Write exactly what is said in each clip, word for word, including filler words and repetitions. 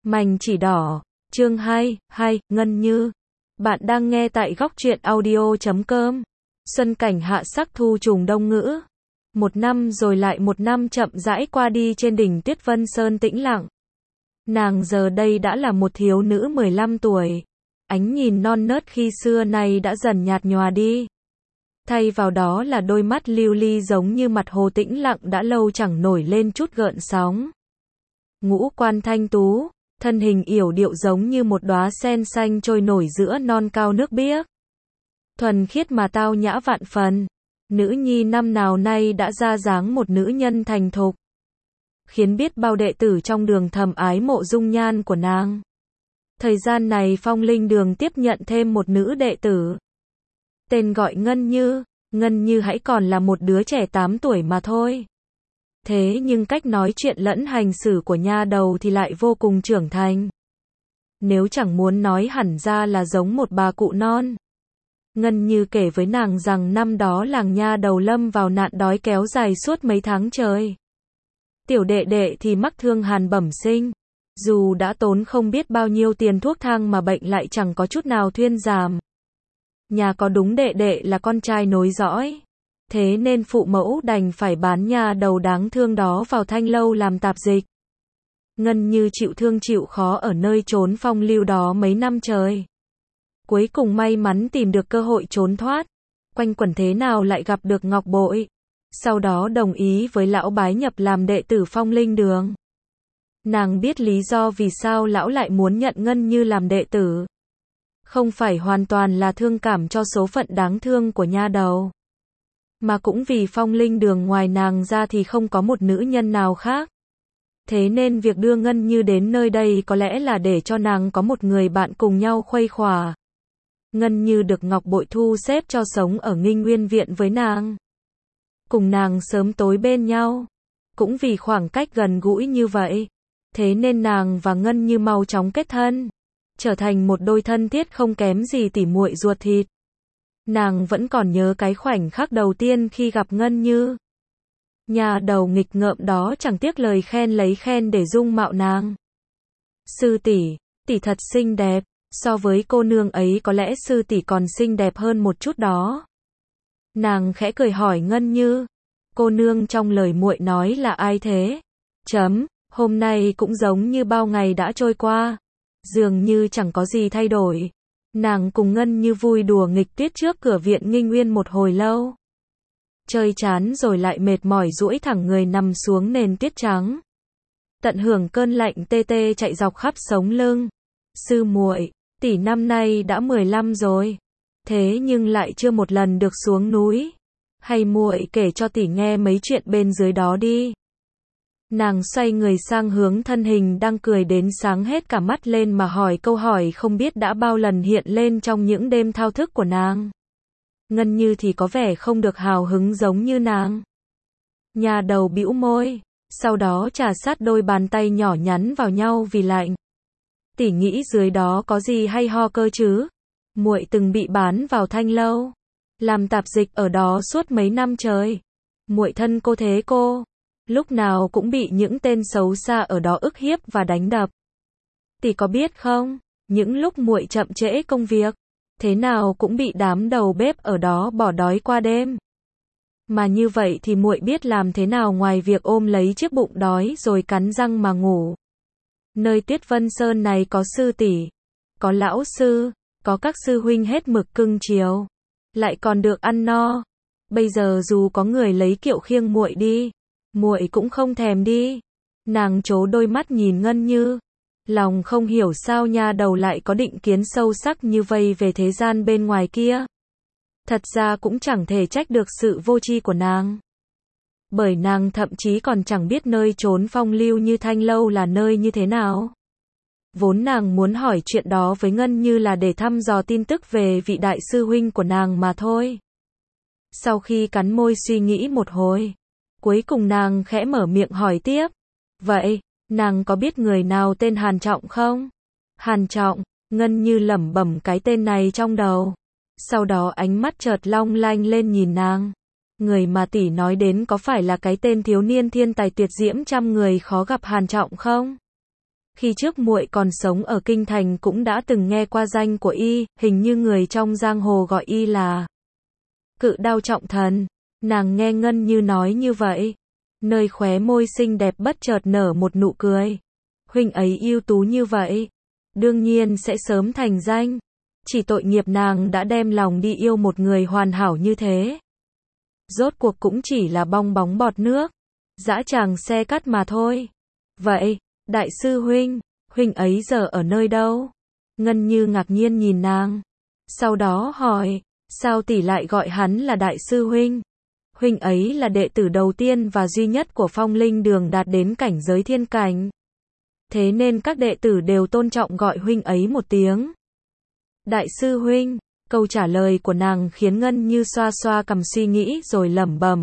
Mảnh chỉ đỏ, chương hai, hai, Ngân Như. Bạn đang nghe tại góc truyện audio chấm com. Xuân cảnh hạ sắc thu trùng đông ngữ. Một năm rồi lại một năm chậm rãi qua đi trên đỉnh Tuyết Vân Sơn tĩnh lặng. Nàng giờ đây đã là một thiếu nữ mười lăm tuổi. Ánh nhìn non nớt khi xưa này đã dần nhạt nhòa đi. Thay vào đó là đôi mắt lưu ly giống như mặt hồ tĩnh lặng đã lâu chẳng nổi lên chút gợn sóng. Ngũ quan thanh tú, thân hình yểu điệu giống như một đóa sen xanh trôi nổi giữa non cao nước biếc. Thuần khiết mà tao nhã vạn phần. Nữ nhi năm nào nay đã ra dáng một nữ nhân thành thục, khiến biết bao đệ tử trong đường thầm ái mộ dung nhan của nàng. Thời gian này Phong Linh Đường tiếp nhận thêm một nữ đệ tử. Tên gọi Ngân Như. Ngân Như hãy còn là một đứa trẻ tám tuổi mà thôi. Thế nhưng cách nói chuyện lẫn hành xử của nha đầu thì lại vô cùng trưởng thành. Nếu chẳng muốn nói hẳn ra là giống một bà cụ non. Ngân Như kể với nàng rằng năm đó làng nha đầu lâm vào nạn đói kéo dài suốt mấy tháng trời. Tiểu đệ đệ thì mắc thương hàn bẩm sinh. Dù đã tốn không biết bao nhiêu tiền thuốc thang mà bệnh lại chẳng có chút nào thuyên giảm. Nhà có đúng đệ đệ là con trai nối dõi. Thế nên phụ mẫu đành phải bán nha đầu đáng thương đó vào thanh lâu làm tạp dịch. Ngân Như chịu thương chịu khó ở nơi trốn phong lưu đó mấy năm trời. Cuối cùng may mắn tìm được cơ hội trốn thoát. Quanh quẩn thế nào lại gặp được Ngọc Bội. Sau đó đồng ý với lão bái nhập làm đệ tử Phong Linh Đường. Nàng biết lý do vì sao lão lại muốn nhận Ngân Như làm đệ tử. Không phải hoàn toàn là thương cảm cho số phận đáng thương của nha đầu, mà cũng vì Phong Linh Đường ngoài nàng ra thì không có một nữ nhân nào khác. Thế nên việc đưa Ngân Như đến nơi đây có lẽ là để cho nàng có một người bạn cùng nhau khuây khỏa. Ngân Như được Ngọc Bội thu xếp cho sống ở Nghinh Nguyên Viện với nàng. Cùng nàng sớm tối bên nhau. Cũng vì khoảng cách gần gũi như vậy. Thế nên nàng và Ngân Như mau chóng kết thân. Trở thành một đôi thân thiết không kém gì tỉ muội ruột thịt. Nàng vẫn còn nhớ cái khoảnh khắc đầu tiên khi gặp Ngân Như. Nhà đầu nghịch ngợm đó chẳng tiếc lời khen lấy khen để dung mạo nàng. Sư tỷ, tỷ thật xinh đẹp, so với cô nương ấy có lẽ sư tỷ còn xinh đẹp hơn một chút đó. Nàng khẽ cười hỏi Ngân Như, cô nương trong lời muội nói là ai thế? Chấm, hôm nay cũng giống như bao ngày đã trôi qua. Dường như chẳng có gì thay đổi. Nàng cùng Ngân Như vui đùa nghịch tuyết trước cửa viện Nghinh Nguyên một hồi lâu. Chơi chán rồi lại mệt mỏi duỗi thẳng người nằm xuống nền tuyết trắng. Tận hưởng cơn lạnh tê tê chạy dọc khắp sống lưng. Sư muội, tỷ năm nay đã mười lăm rồi. Thế nhưng lại chưa một lần được xuống núi. Hay muội kể cho tỷ nghe mấy chuyện bên dưới đó đi. Nàng xoay người sang hướng thân hình đang cười đến sáng hết cả mắt lên mà hỏi câu hỏi không biết đã bao lần hiện lên trong những đêm thao thức của nàng. Ngân Như thì có vẻ không được hào hứng giống như nàng. Nhà đầu bĩu môi, sau đó trà sát đôi bàn tay nhỏ nhắn vào nhau vì lạnh. Tỷ nghĩ dưới đó có gì hay ho cơ chứ? Muội từng bị bán vào thanh lâu, làm tạp dịch ở đó suốt mấy năm trời. Muội thân cô thế cô, lúc nào cũng bị những tên xấu xa ở đó ức hiếp và đánh đập. Tỷ có biết không, những lúc muội chậm trễ công việc, thế nào cũng bị đám đầu bếp ở đó bỏ đói qua đêm. Mà như vậy thì muội biết làm thế nào ngoài việc ôm lấy chiếc bụng đói rồi cắn răng mà ngủ. Nơi Tuyết Vân Sơn này có sư tỷ, có lão sư, có các sư huynh hết mực cưng chiều, lại còn được ăn no. Bây giờ dù có người lấy kiệu khiêng muội đi, muội cũng không thèm đi. Nàng trố đôi mắt nhìn Ngân Như, lòng không hiểu sao nha đầu lại có định kiến sâu sắc như vây về thế gian bên ngoài kia. Thật ra cũng chẳng thể trách được sự vô tri của nàng. Bởi nàng thậm chí còn chẳng biết nơi trốn phong lưu như thanh lâu là nơi như thế nào. Vốn nàng muốn hỏi chuyện đó với Ngân Như là để thăm dò tin tức về vị đại sư huynh của nàng mà thôi. Sau khi cắn môi suy nghĩ một hồi, cuối cùng nàng khẽ mở miệng hỏi tiếp. Vậy, nàng có biết người nào tên Hàn Trọng không? Hàn Trọng, Ngân Như lẩm bẩm cái tên này trong đầu. Sau đó ánh mắt chợt long lanh lên nhìn nàng. Người mà tỷ nói đến có phải là cái tên thiếu niên thiên tài tuyệt diễm trăm người khó gặp Hàn Trọng không? Khi trước muội còn sống ở kinh thành cũng đã từng nghe qua danh của y, hình như người trong giang hồ gọi y là Cự Đao Trọng Thần. Nàng nghe Ngân Như nói như vậy, nơi khóe môi xinh đẹp bất chợt nở một nụ cười. Huynh ấy ưu tú như vậy, đương nhiên sẽ sớm thành danh. Chỉ tội nghiệp nàng đã đem lòng đi yêu một người hoàn hảo như thế. Rốt cuộc cũng chỉ là bong bóng bọt nước, dã tràng xe cắt mà thôi. Vậy, đại sư huynh, huynh ấy giờ ở nơi đâu? Ngân Như ngạc nhiên nhìn nàng, sau đó hỏi, sao tỷ lại gọi hắn là đại sư huynh? Huynh ấy là đệ tử đầu tiên và duy nhất của Phong Linh Đường đạt đến cảnh giới thiên cảnh. Thế nên các đệ tử đều tôn trọng gọi huynh ấy một tiếng đại sư huynh. Câu trả lời của nàng khiến Ngân Như xoa xoa cằm suy nghĩ rồi lẩm bẩm.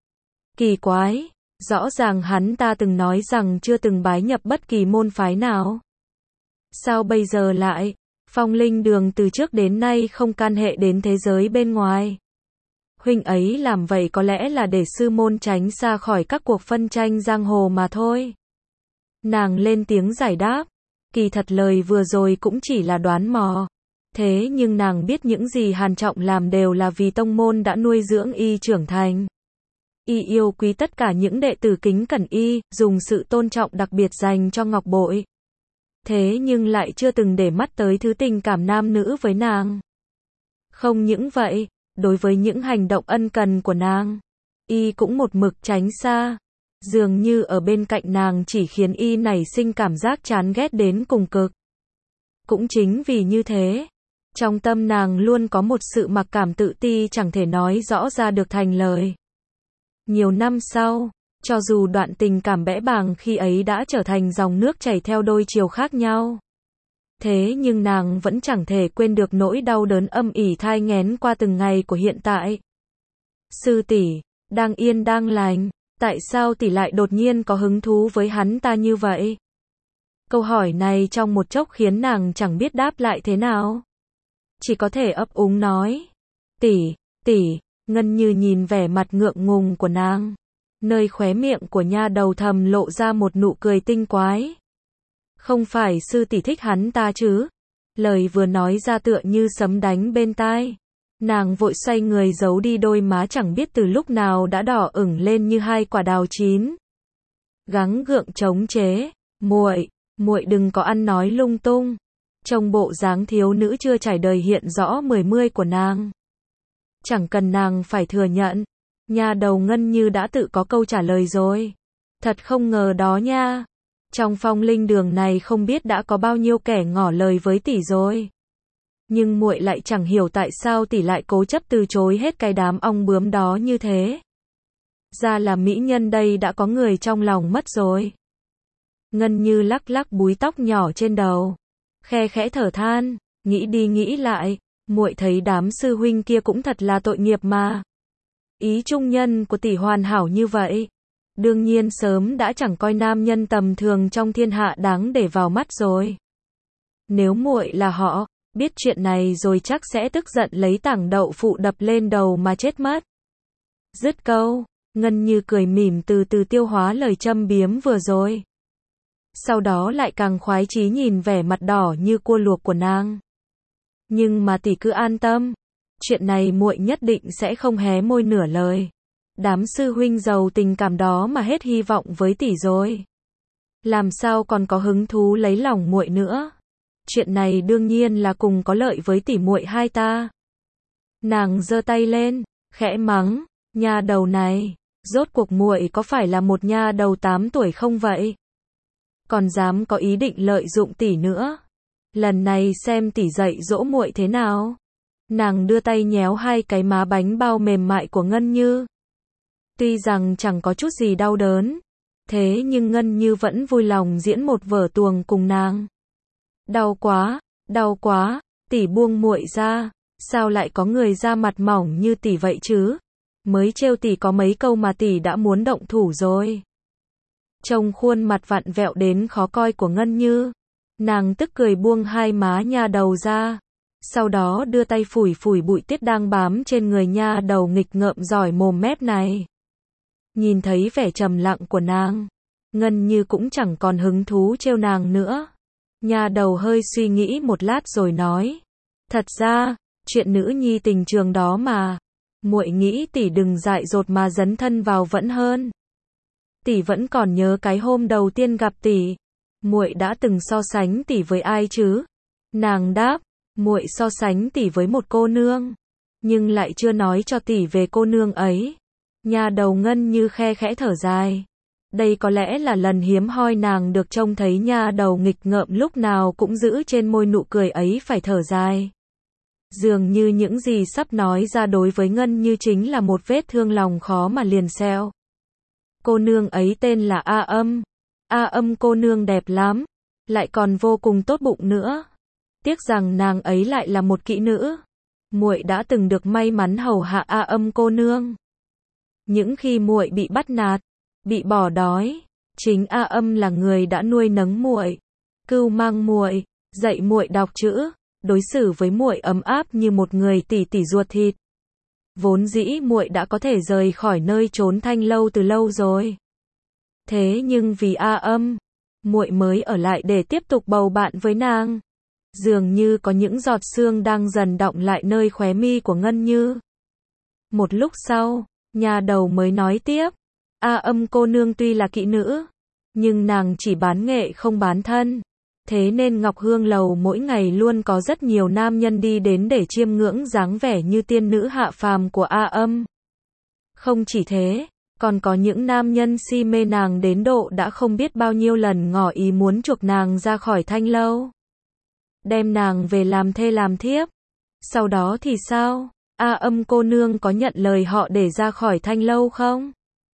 Kỳ quái, rõ ràng hắn ta từng nói rằng chưa từng bái nhập bất kỳ môn phái nào. Sao bây giờ lại, Phong Linh Đường từ trước đến nay không can hệ đến thế giới bên ngoài. Huynh ấy làm vậy có lẽ là để sư môn tránh xa khỏi các cuộc phân tranh giang hồ mà thôi. Nàng lên tiếng giải đáp, kỳ thật lời vừa rồi cũng chỉ là đoán mò. Thế nhưng nàng biết những gì Hàn Trọng làm đều là vì tông môn đã nuôi dưỡng y trưởng thành. Y yêu quý tất cả những đệ tử kính cẩn y, dùng sự tôn trọng đặc biệt dành cho ngọc bội. Thế nhưng lại chưa từng để mắt tới thứ tình cảm nam nữ với nàng. Không những vậy, đối với những hành động ân cần của nàng, y cũng một mực tránh xa. Dường như ở bên cạnh nàng chỉ khiến y nảy sinh cảm giác chán ghét đến cùng cực. Cũng chính vì như thế, trong tâm nàng luôn có một sự mặc cảm tự ti chẳng thể nói rõ ra được thành lời. Nhiều năm sau, cho dù đoạn tình cảm bẽ bàng khi ấy đã trở thành dòng nước chảy theo đôi chiều khác nhau, thế nhưng nàng vẫn chẳng thể quên được nỗi đau đớn âm ỉ thai nghén qua từng ngày của hiện tại. Sư tỷ, đang yên đang lành, tại sao tỷ lại đột nhiên có hứng thú với hắn ta như vậy? Câu hỏi này trong một chốc khiến nàng chẳng biết đáp lại thế nào. Chỉ có thể ấp úng nói, tỷ, tỷ. Ngân Như nhìn vẻ mặt ngượng ngùng của nàng, nơi khóe miệng của nha đầu thầm lộ ra một nụ cười tinh quái. Không phải sư tỷ thích hắn ta chứ? Lời vừa nói ra tựa như sấm đánh bên tai. Nàng vội xoay người giấu đi đôi má chẳng biết từ lúc nào đã đỏ ửng lên như hai quả đào chín. Gắng gượng chống chế, muội, muội đừng có ăn nói lung tung. Trông bộ dáng thiếu nữ chưa trải đời hiện rõ mười mươi của nàng. Chẳng cần nàng phải thừa nhận, nha đầu Ngân Như đã tự có câu trả lời rồi. Thật không ngờ đó nha. Trong Phong Linh Đường này không biết đã có bao nhiêu kẻ ngỏ lời với tỷ rồi. Nhưng muội lại chẳng hiểu tại sao tỷ lại cố chấp từ chối hết cái đám ong bướm đó như thế. Ra là mỹ nhân đây đã có người trong lòng mất rồi. Ngân Như lắc lắc búi tóc nhỏ trên đầu, khe khẽ thở than, nghĩ đi nghĩ lại, muội thấy đám sư huynh kia cũng thật là tội nghiệp mà. Ý trung nhân của tỷ hoàn hảo như vậy, đương nhiên sớm đã chẳng coi nam nhân tầm thường trong thiên hạ đáng để vào mắt rồi. Nếu muội là họ, biết chuyện này rồi chắc sẽ tức giận lấy tảng đậu phụ đập lên đầu mà chết mất. Dứt câu, Ngân Như cười mỉm từ từ tiêu hóa lời châm biếm vừa rồi. Sau đó lại càng khoái chí nhìn vẻ mặt đỏ như cua luộc của nàng. Nhưng mà tỷ cứ an tâm, chuyện này muội nhất định sẽ không hé môi nửa lời. Đám sư huynh giàu tình cảm đó mà hết hy vọng với tỷ rồi, làm sao còn có hứng thú lấy lòng muội nữa. Chuyện này đương nhiên là cùng có lợi với tỷ muội hai ta. Nàng giơ tay lên, khẽ mắng, nha đầu này, rốt cuộc muội có phải là một nha đầu tám tuổi không vậy? Còn dám có ý định lợi dụng tỷ nữa. Lần này xem tỷ dạy dỗ muội thế nào. Nàng đưa tay nhéo hai cái má bánh bao mềm mại của Ngân Như. Tuy rằng chẳng có chút gì đau đớn, thế nhưng Ngân Như vẫn vui lòng diễn một vở tuồng cùng nàng. Đau quá, đau quá, tỷ buông muội ra, sao lại có người da mặt mỏng như tỷ vậy chứ? Mới trêu tỷ có mấy câu mà tỷ đã muốn động thủ rồi. Trông khuôn mặt vặn vẹo đến khó coi của Ngân Như, nàng tức cười buông hai má nha đầu ra, sau đó đưa tay phủi phủi bụi tiết đang bám trên người nha đầu nghịch ngợm giỏi mồm mép này. Nhìn thấy vẻ trầm lặng của nàng, Ngân Như cũng chẳng còn hứng thú trêu nàng nữa. Nha đầu hơi suy nghĩ một lát rồi nói, thật ra, chuyện nữ nhi tình trường đó mà, muội nghĩ tỷ đừng dại dột mà dấn thân vào vẫn hơn. Tỷ vẫn còn nhớ cái hôm đầu tiên gặp tỷ, muội đã từng so sánh tỷ với ai chứ? Nàng đáp, muội so sánh tỷ với một cô nương, nhưng lại chưa nói cho tỷ về cô nương ấy. Nha đầu Ngân Như khe khẽ thở dài. Đây có lẽ là lần hiếm hoi nàng được trông thấy nha đầu nghịch ngợm lúc nào cũng giữ trên môi nụ cười ấy phải thở dài. Dường như những gì sắp nói ra đối với Ngân Như chính là một vết thương lòng khó mà liền xeo. Cô nương ấy tên là A Âm. A Âm cô nương đẹp lắm, lại còn vô cùng tốt bụng nữa. Tiếc rằng nàng ấy lại là một kỹ nữ. Muội đã từng được may mắn hầu hạ A Âm cô nương. Những khi muội bị bắt nạt, bị bỏ đói, chính A Âm là người đã nuôi nấng muội, cưu mang muội, dạy muội đọc chữ, đối xử với muội ấm áp như một người tỷ tỷ ruột thịt. Vốn dĩ muội đã có thể rời khỏi nơi trốn Thanh Lâu từ lâu rồi. Thế nhưng vì A Âm, muội mới ở lại để tiếp tục bầu bạn với nàng. Dường như có những giọt sương đang dần đọng lại nơi khóe mi của Ngân Như. Một lúc sau, nhà đầu mới nói tiếp, A Âm cô nương tuy là kỹ nữ, nhưng nàng chỉ bán nghệ không bán thân. Thế nên Ngọc Hương Lầu mỗi ngày luôn có rất nhiều nam nhân đi đến để chiêm ngưỡng dáng vẻ như tiên nữ hạ phàm của A Âm. Không chỉ thế, còn có những nam nhân si mê nàng đến độ đã không biết bao nhiêu lần ngỏ ý muốn chuộc nàng ra khỏi Thanh Lâu, đem nàng về làm thê làm thiếp. Sau đó thì sao? A Âm cô nương có nhận lời họ để ra khỏi Thanh Lâu không?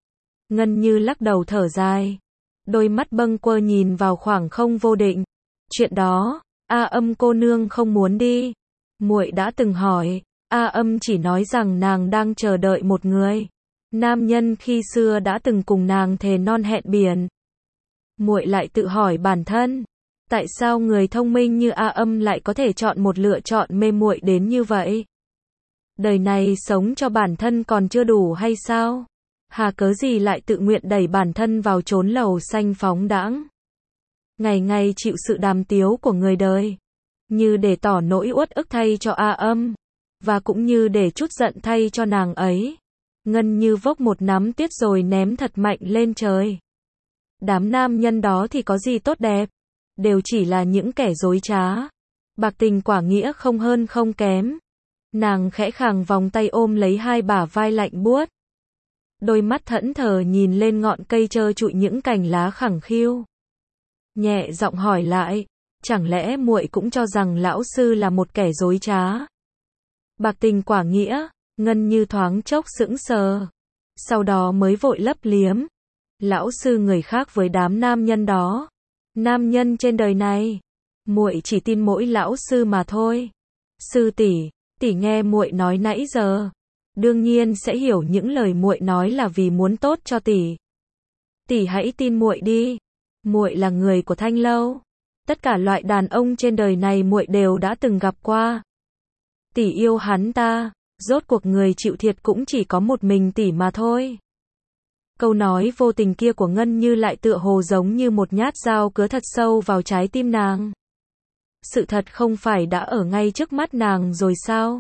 Ngân Như lắc đầu thở dài, đôi mắt bâng quơ nhìn vào khoảng không vô định. Chuyện đó, A Âm cô nương không muốn đi. Muội đã từng hỏi, A Âm chỉ nói rằng nàng đang chờ đợi một người nam nhân khi xưa đã từng cùng nàng thề non hẹn biển. Muội lại tự hỏi bản thân, tại sao người thông minh như A Âm lại có thể chọn một lựa chọn mê muội đến như vậy? Đời này sống cho bản thân còn chưa đủ hay sao? Hà cớ gì lại tự nguyện đẩy bản thân vào chốn lầu xanh phóng đãng, ngày ngày chịu sự đàm tiếu của người đời, như để tỏ nỗi uất ức thay cho A Âm, và cũng như để trút giận thay cho nàng ấy. Ngân Như vốc một nắm tiết rồi ném thật mạnh lên trời. Đám nam nhân đó thì có gì tốt đẹp, đều chỉ là những kẻ dối trá, bạc tình quả nghĩa không hơn không kém. Nàng khẽ khàng vòng tay ôm lấy hai bả vai lạnh buốt, đôi mắt thẫn thờ nhìn lên ngọn cây trơ trụi những cành lá khẳng khiu, nhẹ giọng hỏi lại, chẳng lẽ muội cũng cho rằng lão sư là một kẻ dối trá, bạc tình quả nghĩa? Ngân Như thoáng chốc sững sờ, sau đó mới vội lấp liếm, lão sư người khác với đám nam nhân đó, nam nhân trên đời này, muội chỉ tin mỗi lão sư mà thôi. Sư tỷ, tỷ nghe muội nói nãy giờ, đương nhiên sẽ hiểu những lời muội nói là vì muốn tốt cho tỷ. Tỷ hãy tin muội đi, muội là người của Thanh Lâu, tất cả loại đàn ông trên đời này muội đều đã từng gặp qua. Tỷ yêu hắn ta, rốt cuộc người chịu thiệt cũng chỉ có một mình tỷ mà thôi. Câu nói vô tình kia của Ngân Như lại tựa hồ giống như một nhát dao cứa thật sâu vào trái tim nàng. Sự thật không phải đã ở ngay trước mắt nàng rồi sao?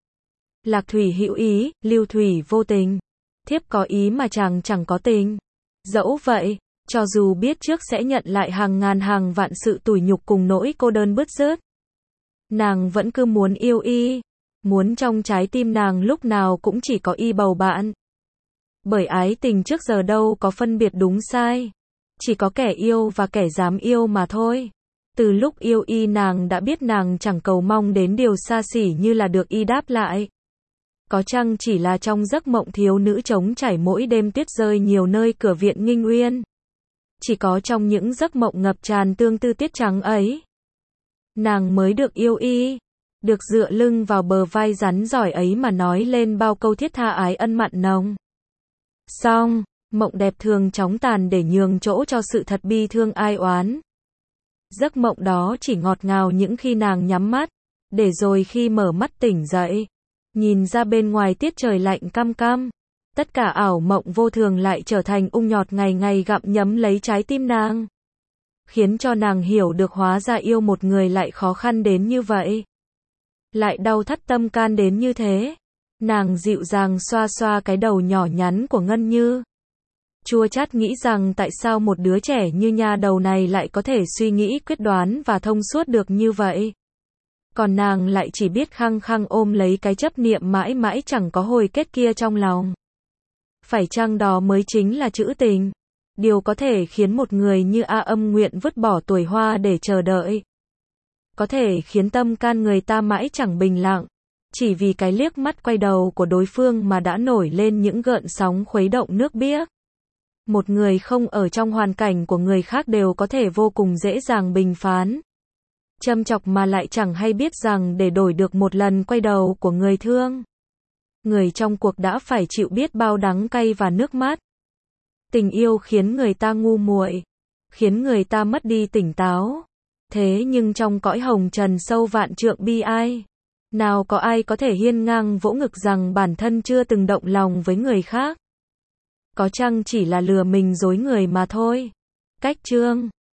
Lạc Thủy hữu ý, Lưu Thủy vô tình. Thiếp có ý mà chàng chẳng có tình. Dẫu vậy, cho dù biết trước sẽ nhận lại hàng ngàn hàng vạn sự tủi nhục cùng nỗi cô đơn bứt rứt, nàng vẫn cứ muốn yêu y, muốn trong trái tim nàng lúc nào cũng chỉ có y bầu bạn. Bởi ái tình trước giờ đâu có phân biệt đúng sai, chỉ có kẻ yêu và kẻ dám yêu mà thôi. Từ lúc yêu y nàng đã biết nàng chẳng cầu mong đến điều xa xỉ như là được y đáp lại. Có chăng chỉ là trong giấc mộng thiếu nữ trống trải mỗi đêm tuyết rơi nhiều nơi cửa viện Nghinh Uyên. Chỉ có trong những giấc mộng ngập tràn tương tư tiết trắng ấy, nàng mới được yêu y, được dựa lưng vào bờ vai rắn giỏi ấy mà nói lên bao câu thiết tha ái ân mặn nồng. Xong, mộng đẹp thường chóng tàn để nhường chỗ cho sự thật bi thương ai oán. Giấc mộng đó chỉ ngọt ngào những khi nàng nhắm mắt, để rồi khi mở mắt tỉnh dậy, nhìn ra bên ngoài tiết trời lạnh căm căm, Tất cả ảo mộng vô thường lại trở thành ung nhọt ngày ngày gặm nhấm lấy trái tim nàng. Khiến cho nàng hiểu được hóa ra yêu một người lại khó khăn đến như vậy. Lại đau thắt tâm can đến như thế. Nàng dịu dàng xoa xoa cái đầu nhỏ nhắn của Ngân Như. Chua chát nghĩ rằng tại sao một đứa trẻ như nha đầu này lại có thể suy nghĩ quyết đoán và thông suốt được như vậy. Còn nàng lại chỉ biết khăng khăng ôm lấy cái chấp niệm mãi mãi chẳng có hồi kết kia trong lòng. Phải chăng đó mới chính là trữ tình? Điều có thể khiến một người như A Âm nguyện vứt bỏ tuổi hoa để chờ đợi. Có thể khiến tâm can người ta mãi chẳng bình lặng. Chỉ vì cái liếc mắt quay đầu của đối phương mà đã nổi lên những gợn sóng khuấy động nước biếc. Một người không ở trong hoàn cảnh của người khác đều có thể vô cùng dễ dàng bình phán. Châm chọc mà lại chẳng hay biết rằng để đổi được một lần quay đầu của người thương. Người trong cuộc đã phải chịu biết bao đắng cay và nước mắt. Tình yêu khiến người ta ngu muội, khiến người ta mất đi tỉnh táo. Thế nhưng trong cõi hồng trần sâu vạn trượng bi ai, nào có ai có thể hiên ngang vỗ ngực rằng bản thân chưa từng động lòng với người khác. Có chăng chỉ là lừa mình dối người mà thôi. Cách chương